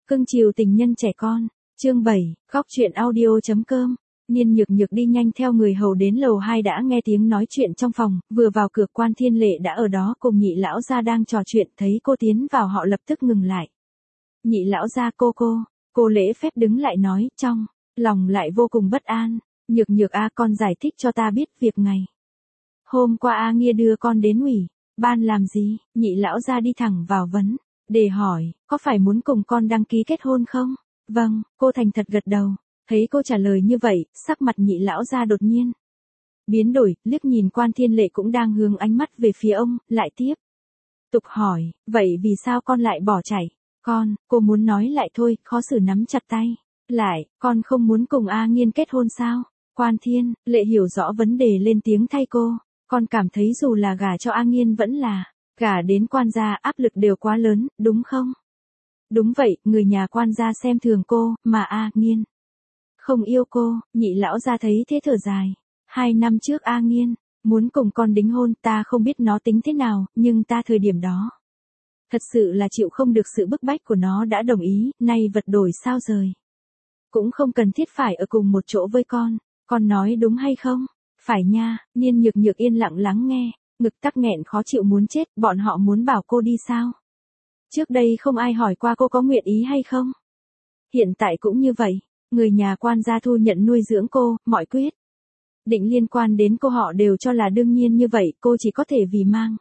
Cưng chiều tình nhân trẻ con. Chương 7, góc truyện audio.com. Niên Nhược Nhược đi nhanh theo người hầu đến lầu 2 đã nghe tiếng nói chuyện trong phòng, vừa vào cửa Quan Thiên Lệ đã ở đó cùng Nhị lão gia đang trò chuyện, thấy cô tiến vào họ lập tức ngừng lại. Nhị lão gia cô lễ phép đứng lại nói, trong lòng lại vô cùng bất an. Nhược Nhược con giải thích cho ta biết việc ngày hôm qua Nghia đưa con đến ủy ban làm gì? Nhị lão gia đi thẳng vào vấn đề hỏi, có phải muốn cùng con đăng ký kết hôn không? Vâng, cô thành thật gật đầu. Thấy cô trả lời như vậy, sắc mặt Nhị lão gia đột nhiên biến đổi, liếc nhìn Quan Thiên Lệ cũng đang hướng ánh mắt về phía ông, lại tiếp tục hỏi, vậy vì sao con lại bỏ chạy? Cô muốn nói lại thôi, khó xử nắm chặt tay lại, con không muốn cùng Nghiên kết hôn sao? Quan Thiên Lệ hiểu rõ vấn đề lên tiếng thay cô, con cảm thấy dù là gả cho Nghiên vẫn là gả đến Quan gia, áp lực đều quá lớn, đúng không? Đúng vậy, người nhà Quan gia xem thường cô, mà Nghiên không yêu cô. Nhị lão gia thấy thế thở dài. 2 năm trước Nghiên muốn cùng con đính hôn, ta không biết nó tính thế nào, nhưng ta thời điểm đó thật sự là chịu không được sự bức bách của nó đã đồng ý, nay vật đổi sao rời. Cũng không cần thiết phải ở cùng một chỗ với con nói đúng hay không? Phải nha. Niên Nhược Nhược yên lặng lắng nghe, ngực tắc nghẹn khó chịu muốn chết, bọn họ muốn bảo cô đi sao? Trước đây không ai hỏi qua cô có nguyện ý hay không? Hiện tại cũng như vậy, người nhà Quan gia thu nhận nuôi dưỡng cô, mọi quyết định liên quan đến cô họ đều cho là đương nhiên như vậy, cô chỉ có thể vì mang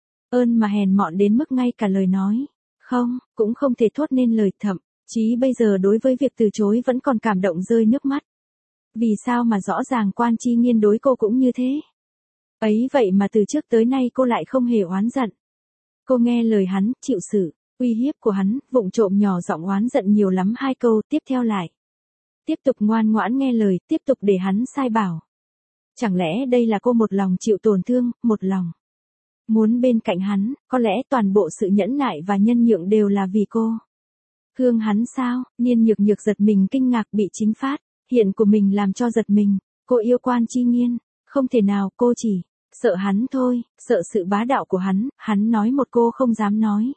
ơn mà hèn mọn đến mức ngay cả lời nói cũng không thể thốt nên lời, thậm chí bây giờ đối với việc từ chối vẫn còn cảm động rơi nước mắt. Vì sao mà rõ ràng Quan Chi Nghiên đối cô cũng như thế? Ấy vậy mà từ trước tới nay cô lại không hề oán giận. Cô nghe lời hắn, chịu sự uy hiếp của hắn, vụng trộm nhỏ giọng oán giận nhiều lắm 2 câu, tiếp theo lại tiếp tục ngoan ngoãn nghe lời, tiếp tục để hắn sai bảo. Chẳng lẽ đây là cô một lòng chịu tổn thương, một lòng muốn bên cạnh hắn? Có lẽ toàn bộ sự nhẫn nại và nhân nhượng đều là vì cô thương hắn sao? Niên Nhược Nhược giật mình kinh ngạc bị chính phát hiện của mình làm cho giật mình. Cô yêu Quan Chi Nghiên, không thể nào, cô chỉ sợ hắn thôi, sợ sự bá đạo của hắn nói một cô không dám nói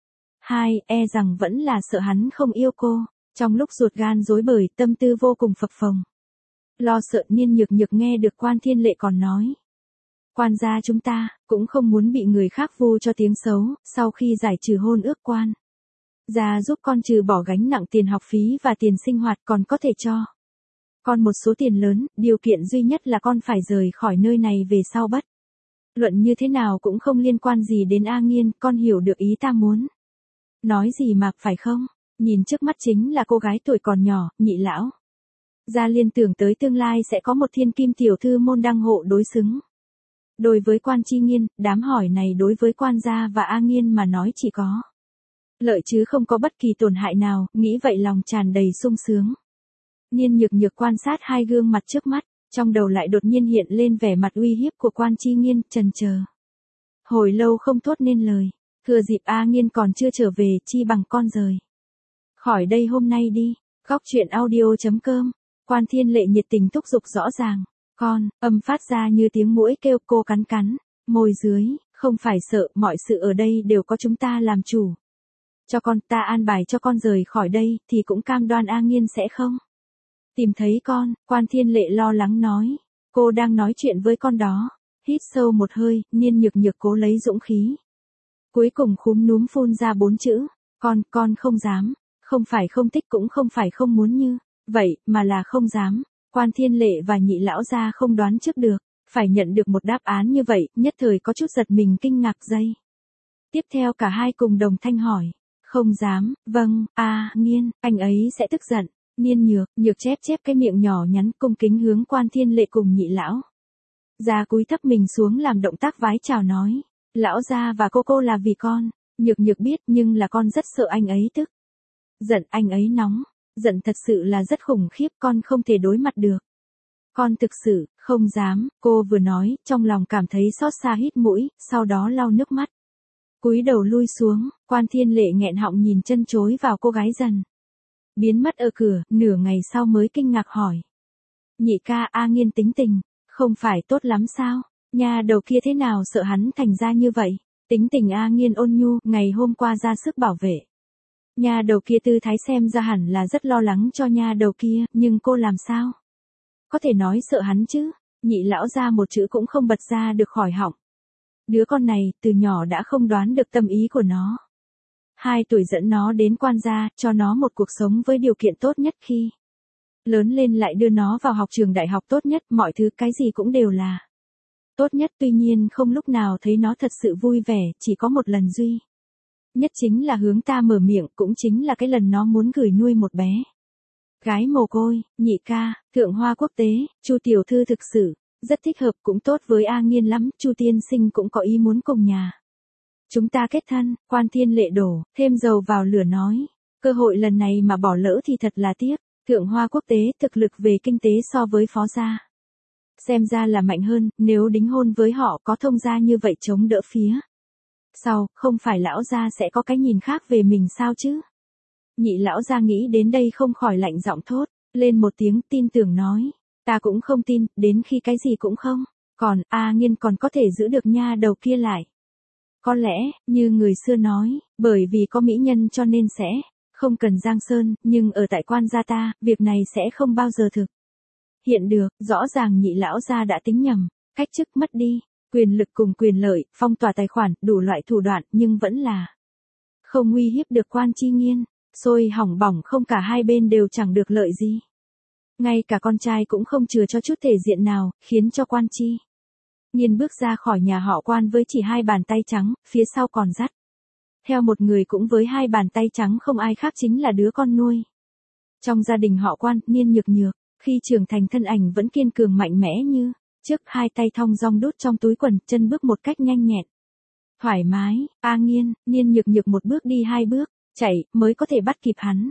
2, rằng vẫn là sợ hắn không yêu cô. Trong lúc ruột gan rối bời, tâm tư vô cùng phập phồng, lo sợ, Niên Nhược Nhược nghe được Quan Thiên Lệ còn nói, Quan gia chúng ta cũng không muốn bị người khác vu cho tiếng xấu, sau khi giải trừ hôn ước Quan gia giúp con trừ bỏ gánh nặng tiền học phí và tiền sinh hoạt, còn có thể cho con một số tiền lớn, điều kiện duy nhất là con phải rời khỏi nơi này về sau, bất luận như thế nào cũng không liên quan gì đến Nghiên, con hiểu được ý ta muốn nói gì mà, phải không? Nhìn trước mắt chính là cô gái tuổi còn nhỏ, Nhị lão gia liên tưởng tới tương lai sẽ có một thiên kim tiểu thư môn đăng hộ đối xứng. Đối với Quan Chi Nghiên, đám hỏi này đối với Quan gia và Nghiên mà nói chỉ có lợi chứ không có bất kỳ tổn hại nào, nghĩ vậy lòng tràn đầy sung sướng. Niên Nhược Nhược quan sát 2 gương mặt trước mắt, trong đầu lại đột nhiên hiện lên vẻ mặt uy hiếp của Quan Chi Nghiên, chần chờ hồi lâu không thốt nên lời. Thừa dịp Nghiên còn chưa trở về, chi bằng con rời khỏi đây hôm nay đi. Góc truyện audio.com. Quan Thiên Lệ nhiệt tình thúc giục rõ ràng. Âm phát ra như tiếng muỗi kêu, cô cắn môi dưới, không phải sợ, mọi sự ở đây đều có chúng ta làm chủ. Cho con, ta an bài cho con rời khỏi đây, thì cũng cam đoan Nghiên sẽ không tìm thấy con. Quan Thiên Lệ lo lắng nói, cô đang nói chuyện với con đó. Hít sâu một hơi, Niên Nhược Nhược cố lấy dũng khí. Cuối cùng khúm núm phun ra 4 chữ, con không dám, không phải không thích cũng không phải không muốn như vậy, mà là không dám. Quan Thiên Lệ và Nhị lão gia không đoán trước được, phải nhận được một đáp án như vậy, nhất thời có chút giật mình kinh ngạc. Giây tiếp theo cả hai cùng đồng thanh hỏi, không dám? Vâng, Nghiên, anh ấy sẽ tức giận. Niên Nhược Nhược chép cái miệng nhỏ nhắn, cung kính hướng Quan Thiên Lệ cùng Nhị lão gia cúi thấp mình xuống làm động tác vái chào nói, lão gia và cô là vì con. Nhược Nhược biết, nhưng là con rất sợ anh ấy tức giận, anh ấy nóng giận thật sự là rất khủng khiếp, con không thể đối mặt được. Con thực sự không dám. Cô vừa nói, trong lòng cảm thấy xót xa, hít mũi, sau đó lau nước mắt, cúi đầu lui xuống. Quan Thiên Lệ nghẹn họng nhìn chân chối vào cô gái dần biến mất ở cửa, nửa ngày sau mới kinh ngạc hỏi, Nhị ca, Nghiên tính tình không phải tốt lắm sao? Nhà đầu kia thế nào sợ hắn thành ra như vậy? Tính tình Nghiên ôn nhu, ngày hôm qua ra sức bảo vệ Nha đầu kia tư thái xem ra hẳn là rất lo lắng cho nha đầu kia, nhưng cô làm sao? Có thể nói sợ hắn chứ, Nhị lão gia một chữ cũng không bật ra được khỏi họng. Đứa con này, từ nhỏ đã không đoán được tâm ý của nó. 2 tuổi dẫn nó đến quan gia, cho nó một cuộc sống với điều kiện tốt nhất khi lớn lên lại đưa nó vào học trường đại học tốt nhất, mọi thứ cái gì cũng đều là tốt nhất, tuy nhiên không lúc nào thấy nó thật sự vui vẻ, chỉ có một lần duy nhất chính là hướng ta mở miệng, cũng chính là cái lần nó muốn gửi nuôi một bé gái mồ côi. Nhị ca, thượng hoa quốc tế, Chu tiểu thư thực sự rất thích hợp, cũng tốt với A Nghiên lắm, Chu tiên sinh cũng có ý muốn cùng nhà chúng ta kết thân. Quan Thiên Lệ đổ thêm dầu vào lửa nói, cơ hội lần này mà bỏ lỡ thì thật là tiếc. Thượng hoa quốc tế thực lực về kinh tế so với phó gia xem ra là mạnh hơn, nếu đính hôn với họ có thông gia như vậy chống đỡ phía sau, không phải lão gia sẽ có cái nhìn khác về mình sao chứ? Nhị lão gia nghĩ đến đây không khỏi lạnh giọng thốt lên một tiếng, tin tưởng nói, ta cũng không tin, đến khi cái gì cũng không, còn A Nghiên còn có thể giữ được nha đầu kia lại. Có lẽ, như người xưa nói, bởi vì có mỹ nhân cho nên sẽ không cần giang sơn, nhưng ở tại quan gia ta, việc này sẽ không bao giờ thực hiện được. Rõ ràng nhị lão gia đã tính nhầm, cách chức mất đi quyền lực cùng quyền lợi, phong tỏa tài khoản, đủ loại thủ đoạn, nhưng vẫn là không uy hiếp được Quan Chi Nghiên. Sôi hỏng bỏng không, cả hai bên đều chẳng được lợi gì. Ngay cả con trai cũng không chừa cho chút thể diện nào, khiến cho Quan Chi Nghiên bước ra khỏi nhà họ Quan với chỉ 2 bàn tay trắng, phía sau còn dắt theo một người cũng với 2 bàn tay trắng, không ai khác chính là đứa con nuôi trong gia đình họ Quan, Niên Nhược Nhược. Khi trưởng thành thân ảnh vẫn kiên cường mạnh mẽ như trước, 2 tay thong dong đút trong túi quần, chân bước một cách nhanh nhẹn thoải mái. A Nghiên, Niên Nhược Nhược một bước đi 2 bước chạy mới có thể bắt kịp hắn.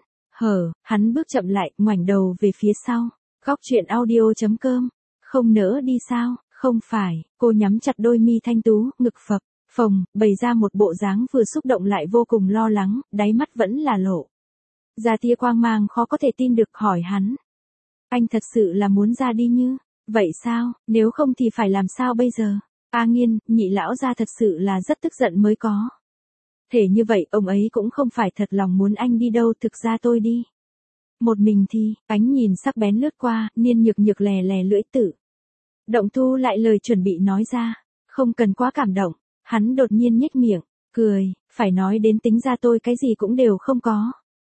Hắn bước chậm lại, ngoảnh đầu về phía sau. Góc truyện audio.com. Không nỡ đi sao? Không phải. Cô nhắm chặt đôi mi thanh tú, ngực phập phồng, bày ra một bộ dáng vừa xúc động lại vô cùng lo lắng, đáy mắt vẫn là lộ ra tia quang mang khó có thể tin được, hỏi hắn, anh thật sự là muốn ra đi như vậy sao? Nếu không thì phải làm sao bây giờ? A Nghiên, nhị lão gia thật sự là rất tức giận mới có thể như vậy, ông ấy cũng không phải thật lòng muốn anh đi đâu, thực ra tôi đi một mình thì. Ánh nhìn sắc bén lướt qua, Niên Nhược Nhược lè lè lưỡi tự động thu lại lời chuẩn bị nói ra. Không cần quá cảm động. Hắn đột nhiên nhếch miệng cười, phải nói đến tính ra tôi cái gì cũng đều không có.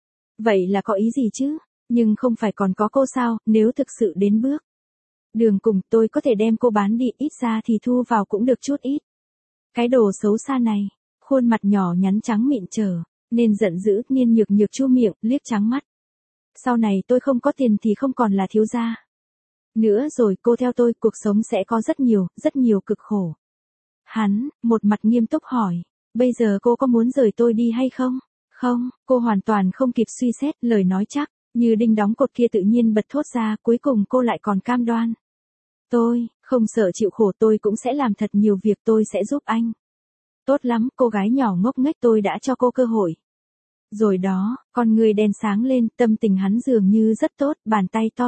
Vậy là có ý gì chứ? Nhưng không phải còn có cô sao? Nếu thực sự đến bước đường cùng, tôi có thể đem cô bán đi, ít ra thì thu vào cũng được chút ít. Cái đồ xấu xa này. Khuôn mặt nhỏ nhắn trắng mịn trở nên giận dữ. Niên Nhược Nhược chu miệng, liếc trắng mắt. Sau này tôi không có tiền thì không còn là thiếu gia nữa rồi, cô theo tôi, cuộc sống sẽ có rất nhiều cực khổ. Hắn, một mặt nghiêm túc hỏi, bây giờ cô có muốn rời tôi đi hay không? Không, cô hoàn toàn không kịp suy xét, lời nói chắc như đinh đóng cột kia tự nhiên bật thốt ra, cuối cùng cô lại còn cam đoan. Tôi không sợ chịu khổ, tôi cũng sẽ làm thật nhiều việc, tôi sẽ giúp anh. Tốt lắm, cô gái nhỏ ngốc nghếch, tôi đã cho cô cơ hội rồi đó. Con người đen sáng lên, tâm tình hắn dường như rất tốt, bàn tay to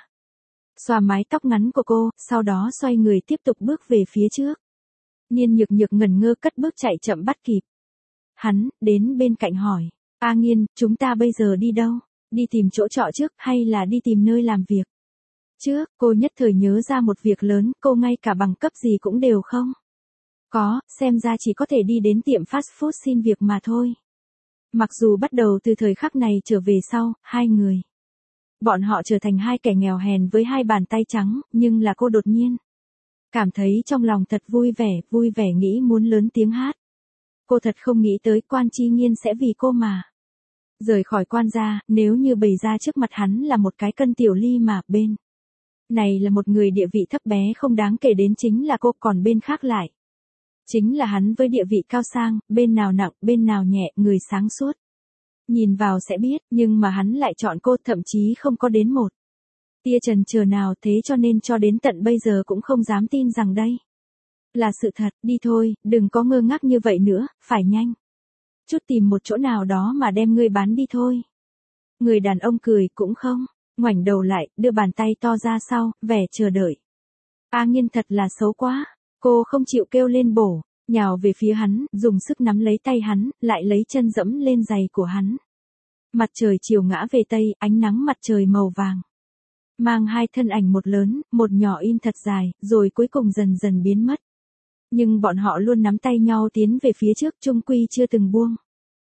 xoa mái tóc ngắn của cô, sau đó xoay người tiếp tục bước về phía trước. Niên Nhược Nhược ngẩn ngơ cất bước chạy chậm bắt kịp hắn, đến bên cạnh hỏi, A Nghiên, chúng ta bây giờ đi đâu? Đi tìm chỗ trọ trước, hay là đi tìm nơi làm việc trước? Cô nhất thời nhớ ra một việc lớn, cô ngay cả bằng cấp gì cũng đều không có, xem ra chỉ có thể đi đến tiệm fast food xin việc mà thôi. Mặc dù bắt đầu từ thời khắc này trở về sau, hai người bọn họ trở thành 2 kẻ nghèo hèn với 2 bàn tay trắng, nhưng là cô đột nhiên cảm thấy trong lòng thật vui vẻ nghĩ muốn lớn tiếng hát. Cô thật không nghĩ tới Quan Chi Nghiên sẽ vì cô mà rời khỏi quan gia, nếu như bày ra trước mặt hắn là một cái cân tiểu ly mà bên này là một người địa vị thấp bé không đáng kể đến chính là cô, còn bên khác lại chính là hắn với địa vị cao sang, bên nào nặng, bên nào nhẹ, người sáng suốt nhìn vào sẽ biết, nhưng mà hắn lại chọn cô, thậm chí không có đến một tia chần chờ nào, thế cho nên cho đến tận bây giờ cũng không dám tin rằng đây là sự thật. Đi thôi, đừng có ngơ ngác như vậy nữa, phải nhanh chút tìm một chỗ nào đó mà đem ngươi bán đi thôi. Người đàn ông cười cũng không ngoảnh đầu lại, đưa bàn tay to ra sau, vẻ chờ đợi. A Nghiên thật là xấu quá. Cô không chịu kêu lên bổ, nhào về phía hắn, dùng sức nắm lấy tay hắn, lại lấy chân dẫm lên giày của hắn. Mặt trời chiều ngã về tây, ánh nắng mặt trời màu vàng. Mang hai thân ảnh một lớn, một nhỏ in thật dài, rồi cuối cùng dần dần biến mất. Nhưng bọn họ luôn nắm tay nhau tiến về phía trước, chung quy chưa từng buông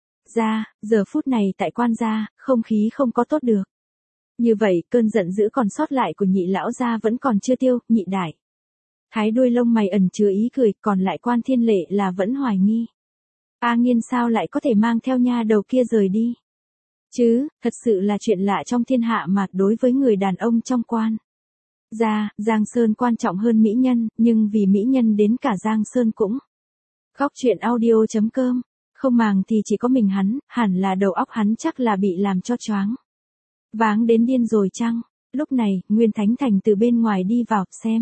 ra. Giờ phút này tại quan gia, không khí không có tốt được. Như vậy, cơn giận dữ còn sót lại của nhị lão gia vẫn còn chưa tiêu. Nhị đại thái đuôi lông mày ẩn chứa ý cười, còn lại Quan Thiên Lệ là vẫn hoài nghi. A Nghiên sao lại có thể mang theo nha đầu kia rời đi? Chứ, thật sự là chuyện lạ trong thiên hạ mà đối với người đàn ông trong quan gia, Giang Sơn quan trọng hơn mỹ nhân, nhưng vì mỹ nhân đến cả Giang Sơn cũng. Góc truyện audio.com, không màng thì chỉ có mình hắn, hẳn là đầu óc hắn chắc là bị làm cho choáng váng đến điên rồi chăng? Lúc này, Nguyên Thánh Thành từ bên ngoài đi vào, xem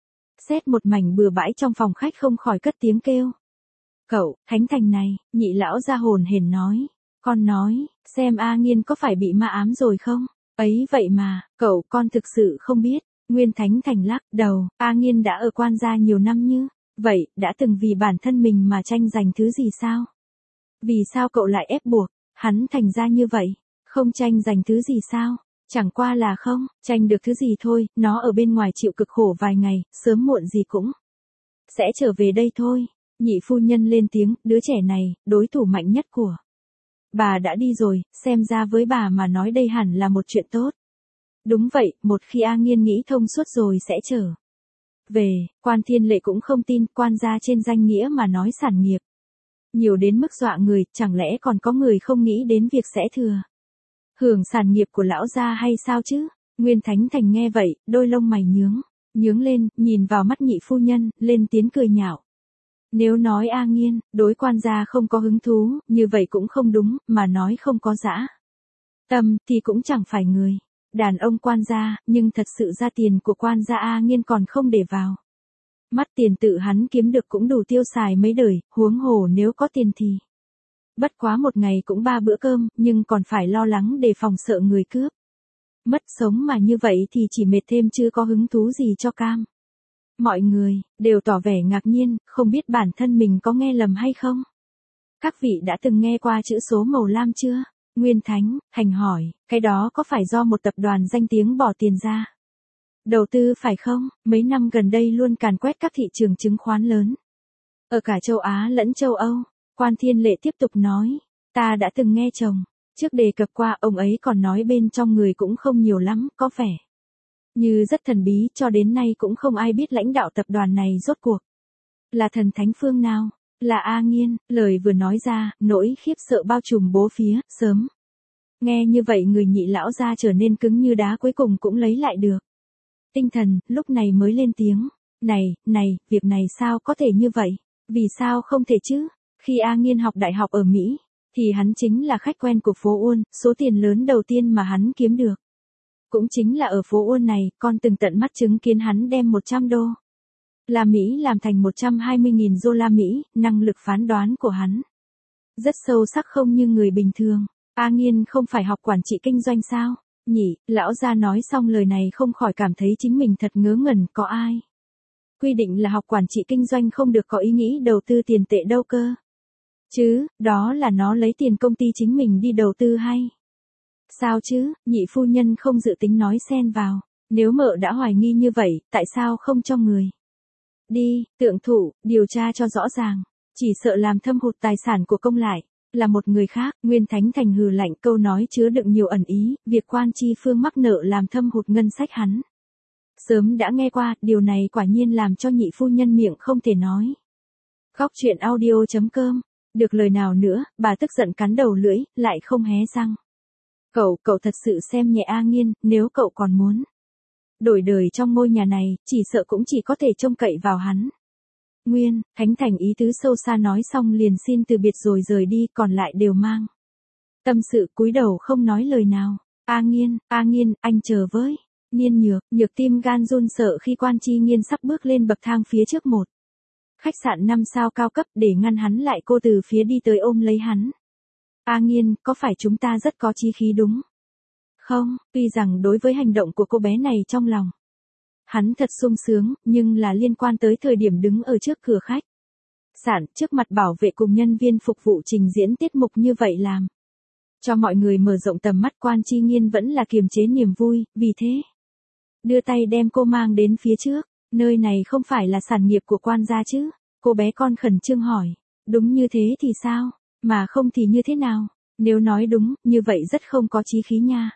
xét một mảnh bừa bãi trong phòng khách không khỏi cất tiếng kêu. Cậu, Thánh Thành này, nhị lão ra hồn hển nói. Con nói, xem A Nghiên có phải bị ma ám rồi không? Ấy vậy mà, cậu, con thực sự không biết. Nguyên Thánh Thành lắc đầu, A Nghiên đã ở quan gia nhiều năm như vậy, đã từng vì bản thân mình mà tranh giành thứ gì sao? Vì sao cậu lại ép buộc hắn thành ra như vậy? Không tranh giành thứ gì sao? Chẳng qua là không tranh được thứ gì thôi, nó ở bên ngoài chịu cực khổ vài ngày, sớm muộn gì cũng sẽ trở về đây thôi. Nhị phu nhân lên tiếng, đứa trẻ này, đối thủ mạnh nhất của bà đã đi rồi, xem ra với bà mà nói đây hẳn là một chuyện tốt. Đúng vậy, một khi A Nghiên nghĩ thông suốt rồi sẽ trở về. Quan Thiên Lệ cũng không tin, quan gia trên danh nghĩa mà nói sản nghiệp nhiều đến mức dọa người, chẳng lẽ còn có người không nghĩ đến việc sẽ thừa hưởng sản nghiệp của lão gia hay sao chứ? Nguyên Thánh Thành nghe vậy, đôi lông mày nhướng lên, nhìn vào mắt nhị phu nhân, lên tiếng cười nhạo. Nếu nói A Nghiên, đối quan gia không có hứng thú, như vậy cũng không đúng, mà nói không có dã tâm, thì cũng chẳng phải người đàn ông quan gia, nhưng thật sự ra tiền của quan gia A Nghiên còn không để vào mắt, tiền tự hắn kiếm được cũng đủ tiêu xài mấy đời, huống hồ nếu có tiền thì bất quá một ngày cũng 3 bữa cơm, nhưng còn phải lo lắng đề phòng sợ người cướp mất sống, mà như vậy thì chỉ mệt thêm chứ có hứng thú gì cho cam. Mọi người đều tỏ vẻ ngạc nhiên, không biết bản thân mình có nghe lầm hay không. Các vị đã từng nghe qua chữ số màu lam chưa? Nguyên Thánh Thành hỏi, cái đó có phải do một tập đoàn danh tiếng bỏ tiền ra đầu tư phải không? Mấy năm gần đây luôn càn quét các thị trường chứng khoán lớn ở cả châu Á lẫn châu Âu. Quan Thiên Lệ tiếp tục nói, ta đã từng nghe chồng trước đề cập qua, ông ấy còn nói bên trong người cũng không nhiều lắm, có vẻ như rất thần bí, cho đến nay cũng không ai biết lãnh đạo tập đoàn này rốt cuộc là thần thánh phương nào, là A Nghiên. Lời vừa nói ra, nỗi khiếp sợ bao trùm bốn phía, sớm nghe như vậy người nhị lão gia trở nên cứng như đá, cuối cùng cũng lấy lại được tinh thần, lúc này mới lên tiếng. Này, việc này sao có thể như vậy? Vì sao không thể chứ? Khi A Nghiên học đại học ở Mỹ, thì hắn chính là khách quen của phố Uôn, số tiền lớn đầu tiên mà hắn kiếm được cũng chính là ở phố Uôn này, con từng tận mắt chứng kiến hắn đem 100 đô la Mỹ làm thành 120.000 đô la Mỹ, năng lực phán đoán của hắn rất sâu sắc không như người bình thường. A Nghiên không phải học quản trị kinh doanh sao? Nhị lão gia nói xong lời này không khỏi cảm thấy chính mình thật ngớ ngẩn, có ai quy định là học quản trị kinh doanh không được có ý nghĩ đầu tư tiền tệ đâu cơ? Chứ, đó là nó lấy tiền công ty chính mình đi đầu tư hay sao chứ? Nhị phu nhân không dự tính nói xen vào. Nếu mợ đã hoài nghi như vậy, tại sao không cho người đi tượng thủ điều tra cho rõ ràng? Chỉ sợ làm thâm hụt tài sản của công lại là một người khác. Nguyên Thánh Thành hừ lạnh, câu nói chứa đựng nhiều ẩn ý, việc Quan Chi Phương mắc nợ làm thâm hụt ngân sách hắn sớm đã nghe qua, điều này quả nhiên làm cho nhị phu nhân miệng không thể nói. Góc truyện audio.com. Được lời nào nữa, bà tức giận cắn đầu lưỡi, lại không hé răng. Cậu thật sự xem nhẹ A Nghiên, nếu cậu còn muốn đổi đời trong ngôi nhà này, chỉ sợ cũng chỉ có thể trông cậy vào hắn. Nguyên Thánh Thành ý tứ sâu xa nói xong liền xin từ biệt rồi rời đi, còn lại đều mang tâm sự cúi đầu không nói lời nào. A Nghiên, anh chờ với. Niên nhược tim gan run sợ khi Quan Chi Nghiên sắp bước lên bậc thang phía trước một khách sạn 5 sao cao cấp, để ngăn hắn lại, cô từ phía đi tới ôm lấy hắn. A Nghiên, có phải chúng ta rất có chí khí đúng không? Tuy rằng đối với hành động của cô bé này trong lòng hắn thật sung sướng, nhưng là liên quan tới thời điểm đứng ở trước cửa khách sạn, trước mặt bảo vệ cùng nhân viên phục vụ trình diễn tiết mục như vậy làm Cho mọi người mở rộng tầm mắt, Quan Chi Nghiên vẫn là kiềm chế niềm vui, vì thế đưa tay đem cô mang đến phía trước. Nơi này không phải là sản nghiệp của Quan gia chứ? Cô bé con khẩn trương hỏi. Đúng như thế thì sao? Mà không thì như thế nào? Nếu nói đúng, như vậy rất không có chí khí nha.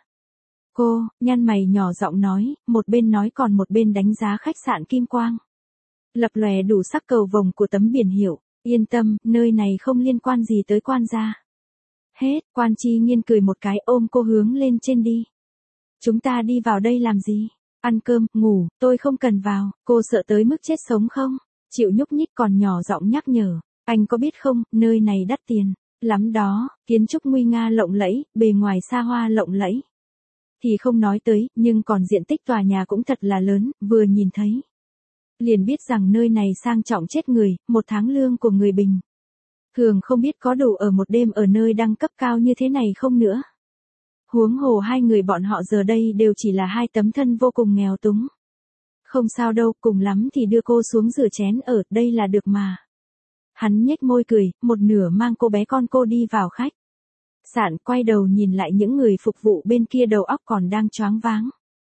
Cô, nhăn mày nhỏ giọng nói, một bên nói còn một bên đánh giá khách sạn Kim Quang. Lập lòe đủ sắc cầu vồng của tấm biển hiệu. Yên tâm, nơi này không liên quan gì tới Quan gia. Hết, Quan Chi Nghiên cười một cái ôm cô hướng lên trên đi. Chúng ta đi vào đây làm gì? Ăn cơm, ngủ, tôi không cần vào, cô sợ tới mức chết sống không? Chịu nhúc nhích còn nhỏ giọng nhắc nhở. Anh có biết không, nơi này đắt tiền lắm đó, kiến trúc nguy nga lộng lẫy, bề ngoài xa hoa lộng lẫy thì không nói tới, nhưng còn diện tích tòa nhà cũng thật là lớn, vừa nhìn thấy liền biết rằng nơi này sang trọng chết người, một tháng lương của người bình thường không biết có đủ ở một đêm ở nơi đẳng cấp cao như thế này không nữa. Huống hồ hai người bọn họ giờ đây đều chỉ là hai tấm thân vô cùng nghèo túng. Không sao đâu, cùng lắm thì đưa cô xuống rửa chén ở đây là được mà. Hắn nhếch môi cười, một nửa mang cô bé con cô đi vào khách sạn, quay đầu nhìn lại những người phục vụ bên kia đầu óc còn đang choáng váng.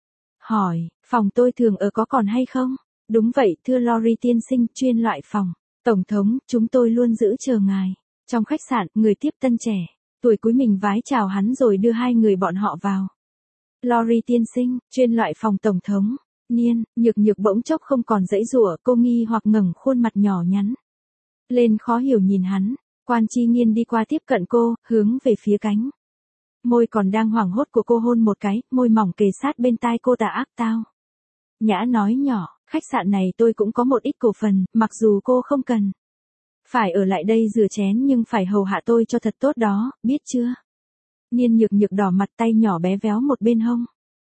Hỏi, phòng tôi thường ở có còn hay không? Đúng vậy, thưa Lori tiên sinh, chuyên loại phòng. Tổng thống, chúng tôi luôn giữ chờ ngài. Trong khách sạn, người tiếp tân trẻ, tuổi cuối mình vái chào hắn rồi đưa hai người bọn họ vào. Lori tiên sinh, chuyên loại phòng tổng thống. Niên, nhược bỗng chốc không còn dãy dụa, cô nghi hoặc ngẩng khuôn mặt nhỏ nhắn lên khó hiểu nhìn hắn. Quan Chi Nghiên đi qua tiếp cận cô, hướng về phía cánh môi còn đang hoảng hốt của cô hôn một cái, môi mỏng kề sát bên tai cô tà ác tao. Nhã nói nhỏ, khách sạn này tôi cũng có một ít cổ phần, mặc dù cô không cần phải ở lại đây rửa chén nhưng phải hầu hạ tôi cho thật tốt đó, biết chưa? Niên nhược đỏ mặt, tay nhỏ bé véo một bên hông.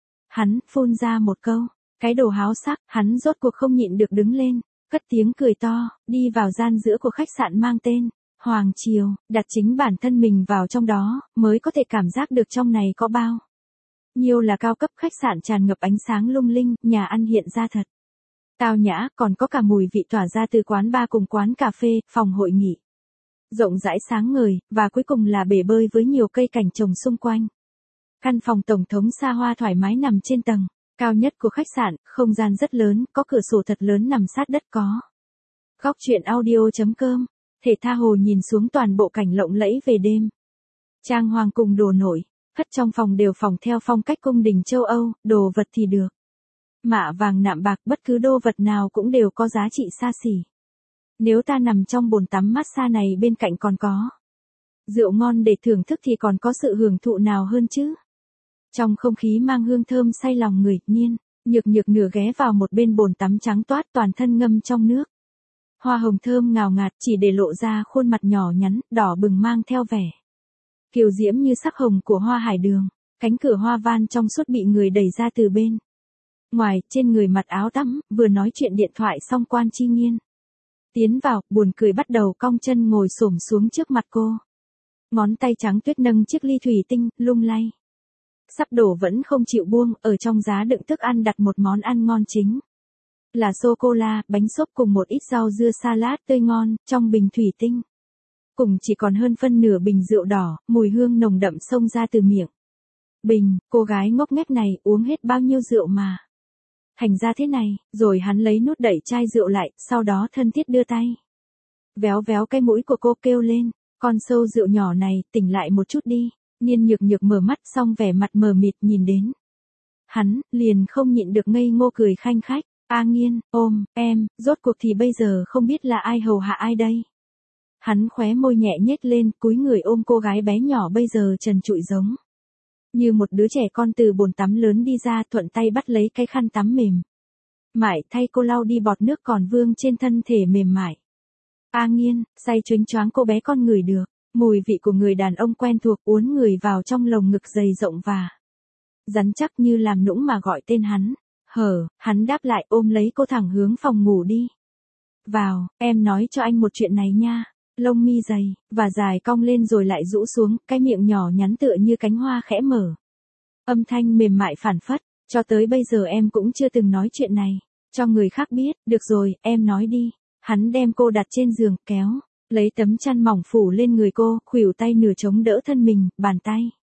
Hắn phun ra một câu, cái đồ háo sắc, hắn rốt cuộc không nhịn được đứng lên, cất tiếng cười to, đi vào gian giữa của khách sạn mang tên Hoàng Triều, đặt chính bản thân mình vào trong đó, mới có thể cảm giác được trong này có bao nhiêu là cao cấp. Khách sạn tràn ngập ánh sáng lung linh, nhà ăn hiện ra thật tao nhã, còn có cả mùi vị tỏa ra từ quán bar cùng quán cà phê, phòng hội nghị rộng rãi sáng ngời, và cuối cùng là bể bơi với nhiều cây cảnh trồng xung quanh. Căn phòng tổng thống xa hoa thoải mái nằm trên tầng cao nhất của khách sạn, không gian rất lớn, có cửa sổ thật lớn nằm sát đất có. Góc truyện audio.com, thể tha hồ nhìn xuống toàn bộ cảnh lộng lẫy về đêm. Trang hoàng cùng đồ nổi, hất trong phòng đều phòng theo phong cách cung đình châu Âu, đồ vật thì được mạ vàng nạm bạc, bất cứ đồ vật nào cũng đều có giá trị xa xỉ. Nếu ta nằm trong bồn tắm massage này bên cạnh còn có rượu ngon để thưởng thức thì còn có sự hưởng thụ nào hơn chứ? Trong không khí mang hương thơm say lòng người, Niên nhược nửa ghé vào một bên bồn tắm trắng toát, toàn thân ngâm trong nước hoa hồng thơm ngào ngạt, chỉ để lộ ra khuôn mặt nhỏ nhắn, đỏ bừng mang theo vẻ kiều diễm như sắc hồng của hoa hải đường. Cánh cửa hoa van trong suốt bị người đẩy ra từ bên ngoài, trên người mặc áo tắm, vừa nói chuyện điện thoại xong Quan Chi Nghiên tiến vào, buồn cười bắt đầu cong chân ngồi xổm xuống trước mặt cô. Ngón tay trắng tuyết nâng chiếc ly thủy tinh, lung lay. Sắp đổ vẫn không chịu buông, ở trong giá đựng thức ăn đặt một món ăn ngon chính là sô-cô-la, bánh xốp cùng một ít rau dưa salad tươi ngon, trong bình thủy tinh. Cùng chỉ còn hơn phân nửa bình rượu đỏ, mùi hương nồng đậm xông ra từ miệng bình. Cô gái ngốc nghếch này uống hết bao nhiêu rượu mà thành ra thế này, rồi hắn lấy nút đẩy chai rượu lại, sau đó thân thiết đưa tay véo véo cái mũi của cô, kêu lên, con sâu rượu nhỏ này, tỉnh lại một chút đi. Niên nhược mở mắt xong vẻ mặt mờ mịt nhìn đến hắn, liền không nhịn được ngây ngô cười khanh khách. A Nghiên, ôm, em, rốt cuộc thì bây giờ không biết là ai hầu hạ ai đây? Hắn khóe môi nhẹ nhếch lên, cúi người ôm cô gái bé nhỏ bây giờ trần trụi giống như một đứa trẻ con từ bồn tắm lớn đi ra, thuận tay bắt lấy cái khăn tắm mềm mại thay cô lau đi bọt nước còn vương trên thân thể mềm mại. A Nghiên, say choáng choáng cô bé con ngửi được mùi vị của người đàn ông quen thuộc, uốn người vào trong lồng ngực dày rộng và rắn chắc như làm nũng mà gọi tên hắn. Hắn đáp lại, ôm lấy cô thẳng hướng phòng ngủ đi. Vào, em nói cho anh một chuyện này nha. Lông mi dày và dài cong lên rồi lại rũ xuống, cái miệng nhỏ nhắn tựa như cánh hoa khẽ mở. Âm thanh mềm mại phảng phất, cho tới bây giờ em cũng chưa từng nói chuyện này cho người khác biết. Được rồi, em nói đi. Hắn đem cô đặt trên giường, kéo lấy tấm chăn mỏng phủ lên người cô, khuỷu tay nửa chống đỡ thân mình, bàn tay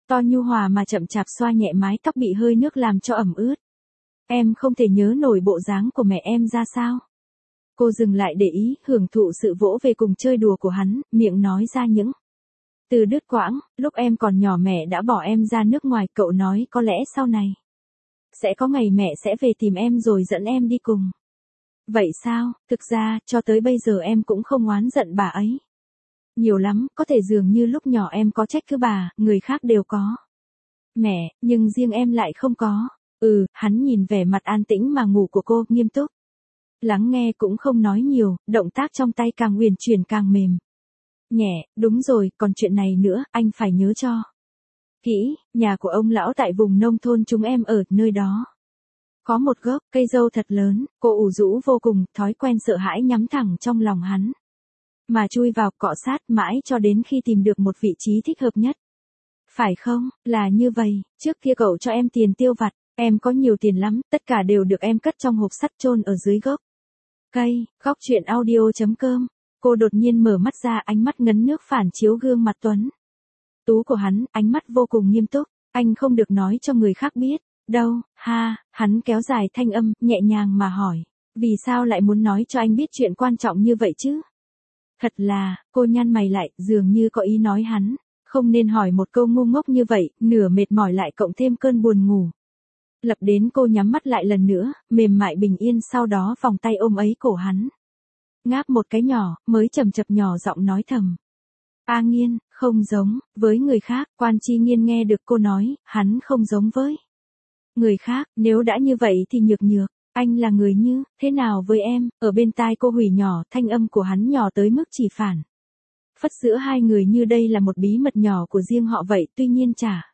To nhu hòa mà chậm chạp xoa nhẹ mái tóc bị hơi nước làm cho ẩm ướt. Em không thể nhớ nổi bộ dáng của mẹ em ra sao? Cô dừng lại để ý, hưởng thụ sự vỗ về cùng chơi đùa của hắn, miệng nói ra những từ đứt quãng. Lúc em còn nhỏ mẹ đã bỏ em ra nước ngoài, cậu nói có lẽ sau này sẽ có ngày mẹ sẽ về tìm em rồi dẫn em đi cùng. Vậy sao? Thực ra, cho tới bây giờ em cũng không oán giận bà ấy nhiều lắm, có thể dường như lúc nhỏ em có trách cứ bà, người khác đều có mẹ, nhưng riêng em lại không có. Hắn nhìn vẻ mặt an tĩnh mà ngủ của cô, nghiêm túc lắng nghe cũng không nói nhiều, động tác trong tay càng uyển chuyển càng mềm nhẹ. Đúng rồi, còn chuyện này nữa, anh phải nhớ cho kỹ, nhà của ông lão tại vùng nông thôn chúng em ở nơi đó có một gốc cây dâu thật lớn. Cô ủ rũ vô cùng, thói quen sợ hãi nhắm thẳng trong lòng hắn mà chui vào, cọ sát mãi cho đến khi tìm được một vị trí thích hợp nhất. Phải không? Là như vậy, trước kia cậu cho em tiền tiêu vặt, em có nhiều tiền lắm, tất cả đều được em cất trong hộp sắt chôn ở dưới gốc cây. Góc truyện audio.com. Cô đột nhiên mở mắt ra, ánh mắt ngấn nước phản chiếu gương mặt tuấn tú của hắn, ánh mắt vô cùng nghiêm túc. Anh không được nói cho người khác biết đâu. Hắn kéo dài thanh âm, nhẹ nhàng mà hỏi, vì sao lại muốn nói cho anh biết chuyện quan trọng như vậy chứ? Thật là, cô nhăn mày lại, dường như có ý nói hắn không nên hỏi một câu ngu ngốc như vậy, nửa mệt mỏi lại cộng thêm cơn buồn ngủ lập đến. Cô nhắm mắt lại lần nữa, mềm mại bình yên, sau đó vòng tay ôm ấy cổ hắn, ngáp một cái nhỏ, mới chậm chậm nhỏ giọng nói thầm, A Nghiên, không giống với người khác. Quan Chi Nghiên nghe được cô nói, hắn không giống với người khác, nếu đã như vậy thì nhược nhược, anh là người như thế nào với em? Ở bên tai cô hủy nhỏ, thanh âm của hắn nhỏ tới mức chỉ phản phất giữa hai người như đây là một bí mật nhỏ của riêng họ vậy. Tuy nhiên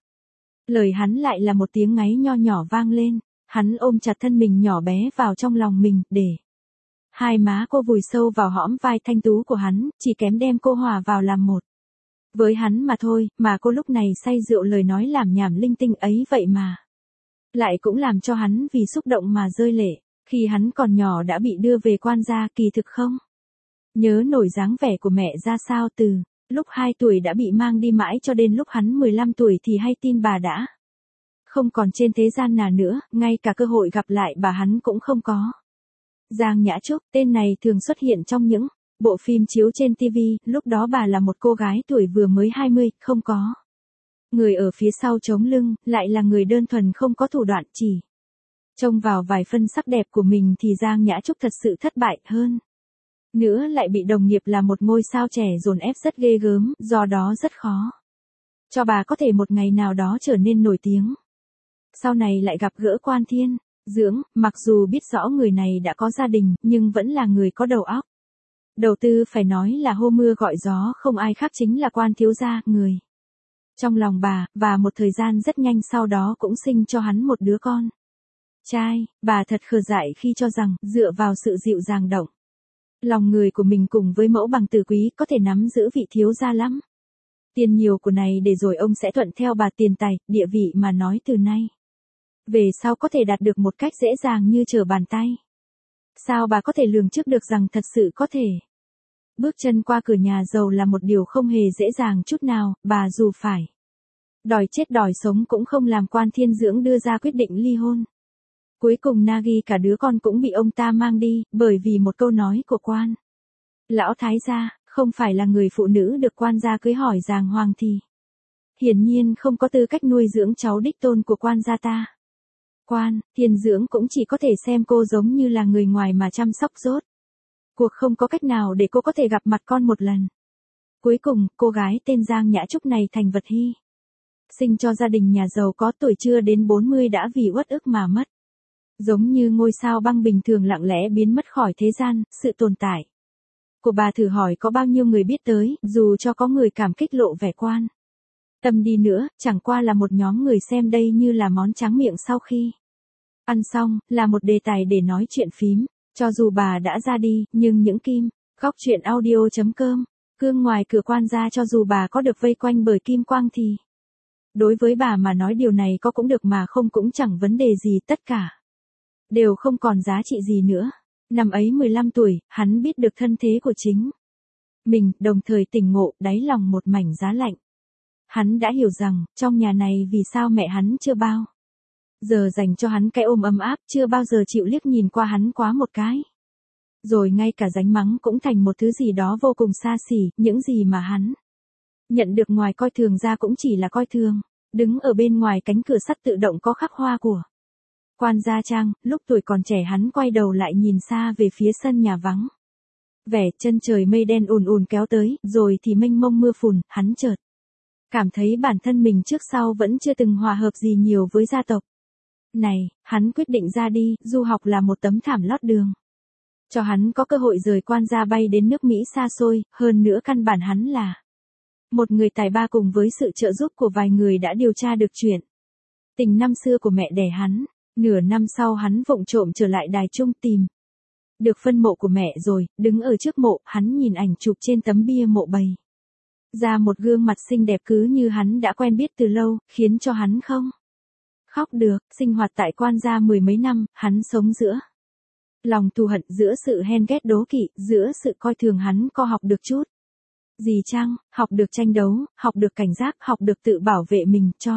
lời hắn lại là một tiếng ngáy nho nhỏ vang lên. Hắn ôm chặt thân mình nhỏ bé vào trong lòng mình, để hai má cô vùi sâu vào hõm vai thanh tú của hắn, chỉ kém đem cô hòa vào làm một với hắn mà thôi. Mà cô lúc này say rượu, lời nói lảm nhảm linh tinh ấy vậy mà lại cũng làm cho hắn vì xúc động mà rơi lệ. Khi hắn còn nhỏ đã bị đưa về quan gia, kỳ thực không nhớ nổi dáng vẻ của mẹ ra sao. Từ lúc 2 tuổi đã bị mang đi mãi cho đến lúc hắn 15 tuổi thì hay tin bà đã không còn trên thế gian nào nữa, ngay cả cơ hội gặp lại bà hắn cũng không có. Giang Nhã Trúc, tên này thường xuất hiện trong những bộ phim chiếu trên TV, lúc đó bà là một cô gái tuổi vừa mới 20, không có người ở phía sau chống lưng, lại là người đơn thuần không có thủ đoạn, chỉ trông vào vài phân sắc đẹp của mình thì Giang Nhã Trúc thật sự thất bại. Hơn nữa lại bị đồng nghiệp là một ngôi sao trẻ dồn ép rất ghê gớm, do đó rất khó cho bà có thể một ngày nào đó trở nên nổi tiếng. Sau này lại gặp gỡ Quan Thiên Dưỡng, mặc dù biết rõ người này đã có gia đình, nhưng vẫn là người có đầu óc đầu tư, phải nói là hô mưa gọi gió, không ai khác chính là Quan thiếu gia, người trong lòng bà, và một thời gian rất nhanh sau đó cũng sinh cho hắn một đứa con trai. Bà thật khờ dại khi cho rằng, dựa vào sự dịu dàng động lòng người của mình cùng với mẫu bằng tử quý có thể nắm giữ vị thiếu gia lắm tiền nhiều của này, để rồi ông sẽ thuận theo bà. Tiền tài, địa vị mà nói từ nay về sau có thể đạt được một cách dễ dàng như trở bàn tay. Sao bà có thể lường trước được rằng thật sự có thể bước chân qua cửa nhà giàu là một điều không hề dễ dàng chút nào. Bà dù phải đòi chết đòi sống cũng không làm Quan Thiên Dưỡng đưa ra quyết định ly hôn. Cuối cùng Nagi cả đứa con cũng bị ông ta mang đi, bởi vì một câu nói của Quan lão thái gia, không phải là người phụ nữ được quan gia cưới hỏi giàng hoàng thì hiển nhiên không có tư cách nuôi dưỡng cháu đích tôn của quan gia ta. Quan Thiên Dưỡng cũng chỉ có thể xem cô giống như là người ngoài mà chăm sóc, rốt cuộc không có cách nào để cô có thể gặp mặt con một lần. Cuối cùng, cô gái tên Giang Nhã Trúc này thành vật hy sinh cho gia đình nhà giàu có, tuổi chưa đến 40 đã vì uất ức mà mất. Giống như ngôi sao băng bình thường lặng lẽ biến mất khỏi thế gian. Sự tồn tại của bà thử hỏi có bao nhiêu người biết tới, dù cho có người cảm kích lộ vẻ quan tâm đi nữa, chẳng qua là một nhóm người xem đây như là món tráng miệng sau khi ăn xong, là một đề tài để nói chuyện phím. Cho dù bà đã ra đi, nhưng những kim góc truyện audio.com cương ngoài cửa quan gia, cho dù bà có được vây quanh bởi kim quang thì đối với bà mà nói điều này có cũng được mà không cũng chẳng vấn đề gì, tất cả đều không còn giá trị gì nữa. Năm ấy 15 tuổi, hắn biết được thân thế của chính mình, đồng thời tỉnh ngộ, đáy lòng một mảnh giá lạnh. hắn đã hiểu rằng, trong nhà này vì sao mẹ hắn chưa bao giờ dành cho hắn cái ôm ấm áp, chưa bao giờ chịu liếc nhìn qua hắn quá một cái. Rồi ngay cả dánh mắng cũng thành một thứ gì đó vô cùng xa xỉ, những gì mà hắn nhận được ngoài coi thường ra cũng chỉ là coi thường. Đứng ở bên ngoài cánh cửa sắt tự động có khắc hoa của Quan Gia Trang, lúc tuổi còn trẻ hắn quay đầu lại nhìn xa về phía sân nhà vắng. Vẻ chân trời mây đen ùn ùn kéo tới, rồi thì mênh mông mưa phùn, hắn chợt cảm thấy bản thân mình trước sau vẫn chưa từng hòa hợp gì nhiều với gia tộc này, hắn quyết định ra đi, du học là một tấm thảm lót đường. Cho hắn có cơ hội rời Quan Gia bay đến nước Mỹ xa xôi, hơn nữa căn bản hắn là một người tài ba cùng với sự trợ giúp của vài người đã điều tra được chuyện tình năm xưa của mẹ đẻ hắn. Nửa năm sau hắn vụng trộm trở lại Đài Trung tìm được phân mộ của mẹ rồi, đứng ở trước mộ, hắn nhìn ảnh chụp trên tấm bia mộ bày ra một gương mặt xinh đẹp cứ như hắn đã quen biết từ lâu, khiến cho hắn không khóc được. Sinh hoạt tại Quan Gia mười mấy năm, hắn sống giữa lòng thù hận, giữa sự ghen ghét đố kỵ, giữa sự coi thường. Hắn có học được chút gì chăng? Học được tranh đấu, học được cảnh giác, học được tự bảo vệ mình cho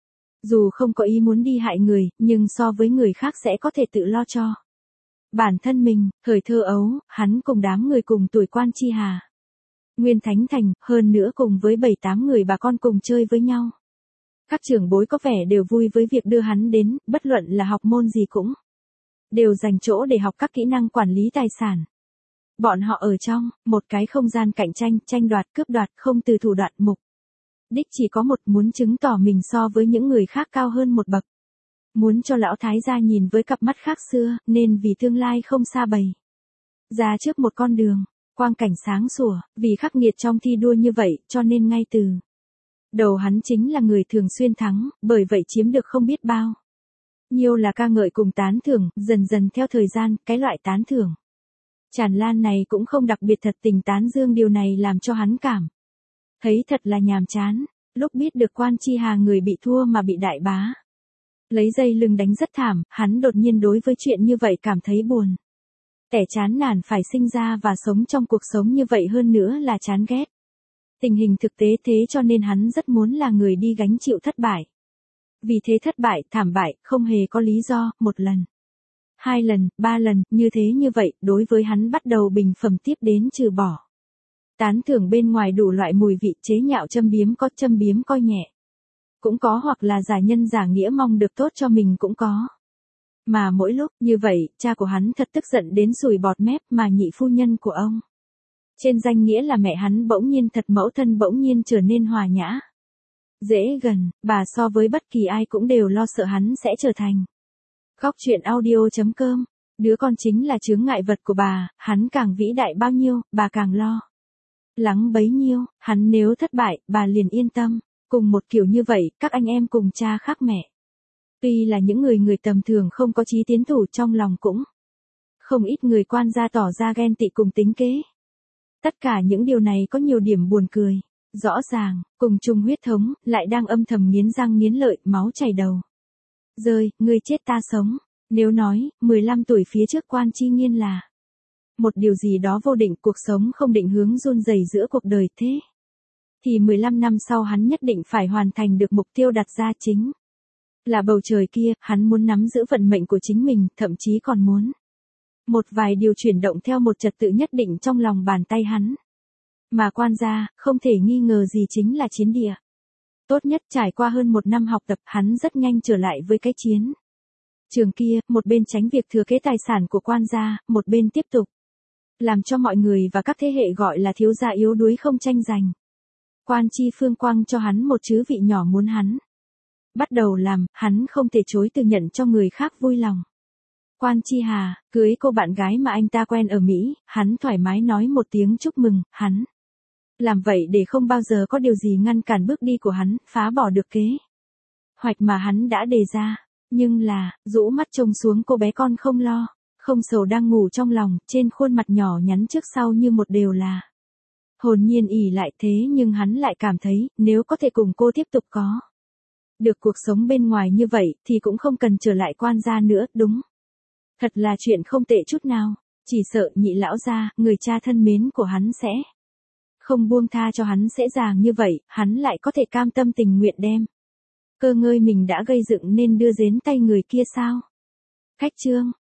dù không có ý muốn đi hại người, nhưng so với người khác sẽ có thể tự lo cho bản thân mình. Thời thơ ấu, hắn cùng đám người cùng tuổi Quan Chi Hà, Nguyên Thánh Thành, hơn nữa cùng với 7-8 người bà con cùng chơi với nhau. Các trưởng bối có vẻ đều vui với việc đưa hắn đến, bất luận là học môn gì cũng đều dành chỗ để học các kỹ năng quản lý tài sản. Bọn họ ở trong một cái không gian cạnh tranh, tranh đoạt, cướp đoạt, không từ thủ đoạn mục đích chỉ có một, muốn chứng tỏ mình so với những người khác cao hơn một bậc. Muốn cho lão thái gia nhìn với cặp mắt khác xưa, nên vì tương lai không xa bày ra trước một con đường quang cảnh sáng sủa. Vì khắc nghiệt trong thi đua như vậy, cho nên ngay từ đầu hắn chính là người thường xuyên thắng, bởi vậy chiếm được không biết bao nhiêu là ca ngợi cùng tán thưởng. Dần dần theo thời gian, cái loại tán thưởng tràn lan này cũng không đặc biệt thật tình tán dương, điều này làm cho hắn cảm thấy thật là nhàm chán. Lúc biết được Quan Chi Hà người bị thua mà bị đại bá lấy dây lưng đánh rất thảm, hắn đột nhiên đối với chuyện như vậy cảm thấy buồn tẻ, chán nản phải sinh ra và sống trong cuộc sống như vậy, hơn nữa là chán ghét tình hình thực tế, thế cho nên hắn rất muốn là người đi gánh chịu thất bại. Vì thế thất bại, thảm bại, không hề có lý do, 1 lần, 2 lần, 3 lần, như thế như vậy, đối với hắn bắt đầu bình phẩm, tiếp đến trừ bỏ tán thưởng bên ngoài đủ loại mùi vị, chế nhạo, châm biếm, có châm biếm coi nhẹ cũng có, hoặc là giả nhân giả nghĩa mong được tốt cho mình cũng có. Mà mỗi lúc như vậy, cha của hắn thật tức giận đến sùi bọt mép, mà nhị phu nhân của ông, trên danh nghĩa là mẹ hắn, bỗng nhiên thật mẫu thân bỗng nhiên trở nên hòa nhã, dễ gần, bà so với bất kỳ ai cũng đều lo sợ hắn sẽ trở thành Góc Chuyện Audio.com. Đứa con chính là chướng ngại vật của bà, hắn càng vĩ đại bao nhiêu, bà càng lo lắng bấy nhiêu. Hắn nếu thất bại, bà liền yên tâm. Cùng một kiểu như vậy, các anh em cùng cha khác mẹ, tuy là những người tầm thường không có chí tiến thủ, trong lòng cũng không ít người Quan gia tỏ ra ghen tị cùng tính kế. Tất cả những điều này có nhiều điểm buồn cười. Rõ ràng, cùng chung huyết thống, lại đang âm thầm nghiến răng nghiến lợi, máu chảy đầu rơi, ngươi chết ta sống. Nếu nói, 15 tuổi phía trước Quan Chi Nghiên là một điều gì đó vô định, cuộc sống không định hướng, run rẩy giữa cuộc đời, thế thì 15 năm sau hắn nhất định phải hoàn thành được mục tiêu đặt ra, chính là bầu trời kia. Hắn muốn nắm giữ vận mệnh của chính mình, thậm chí còn muốn một vài điều chuyển động theo một trật tự nhất định trong lòng bàn tay hắn. Mà Quan gia, không thể nghi ngờ gì chính là chiến địa tốt nhất. Trải qua hơn 1 năm học tập, hắn rất nhanh trở lại với cái chiến trường kia, một bên tránh việc thừa kế tài sản của Quan gia, một bên tiếp tục làm cho mọi người và các thế hệ gọi là thiếu gia yếu đuối không tranh giành. Quan Chi Phương quăng cho hắn một chữ vị nhỏ, muốn hắn bắt đầu làm, hắn không thể chối từ, nhận cho người khác vui lòng. Quan Chi Hà cưới cô bạn gái mà anh ta quen ở Mỹ, hắn thoải mái nói một tiếng chúc mừng. Hắn làm vậy để không bao giờ có điều gì ngăn cản bước đi của hắn, phá bỏ được kế hoạch mà hắn đã đề ra. Nhưng là, rũ mắt trông xuống cô bé con không lo, không sầu đang ngủ trong lòng, trên khuôn mặt nhỏ nhắn trước sau như một đều là hồn nhiên ỉ lại. Thế nhưng hắn lại cảm thấy, nếu có thể cùng cô tiếp tục có được cuộc sống bên ngoài như vậy, thì cũng không cần trở lại Quan gia nữa, đúng. Thật là chuyện không tệ chút nào. Chỉ sợ nhị lão gia, người cha thân mến của hắn sẽ không buông tha cho hắn dễ dàng như vậy, hắn lại có thể cam tâm tình nguyện đem cơ ngơi mình đã gây dựng nên đưa đến tay người kia sao? Khách trương,